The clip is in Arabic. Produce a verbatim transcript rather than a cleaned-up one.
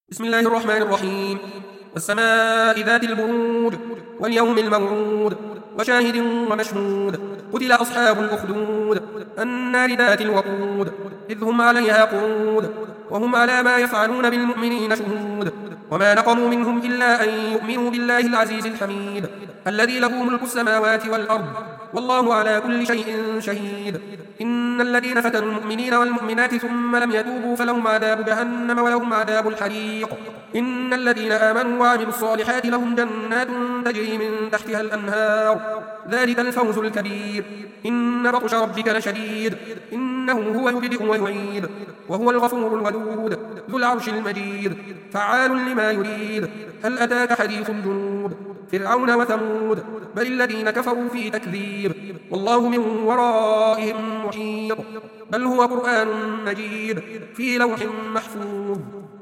بسم الله الرحمن الرحيم. والسماء ذات البروج واليوم الموعود وشاهد ومشهود. قتل أصحاب الأخدود النار ذات الوقود إذ هم عليها قعود وهم على ما يفعلون بالمؤمنين شهود. وما نقموا منهم إلا أن يؤمنوا بالله العزيز الحميد الذي له ملك السماوات والأرض والله على كل شيء شهيد. إن الذين فتنوا المؤمنين والمؤمنات ثم لم يتوبوا فلهم عذاب جهنم ولهم عذاب الحريق. إن الذين آمنوا وعملوا الصالحات لهم جنات تجري من تحتها الأنهار ذلك الفوز الكبير. إن بطش ربك لشديد إنه هو يبدئ ويعيد وهو الغفور الودود ذو العرش المجيد فعال لما يريد. هل أتاك حديث الجنود فرعون وثمود بل الذين كفروا في تكذيب والله من ورائهم محيط. بل هو قرآن مجيد في لوح محفوظ.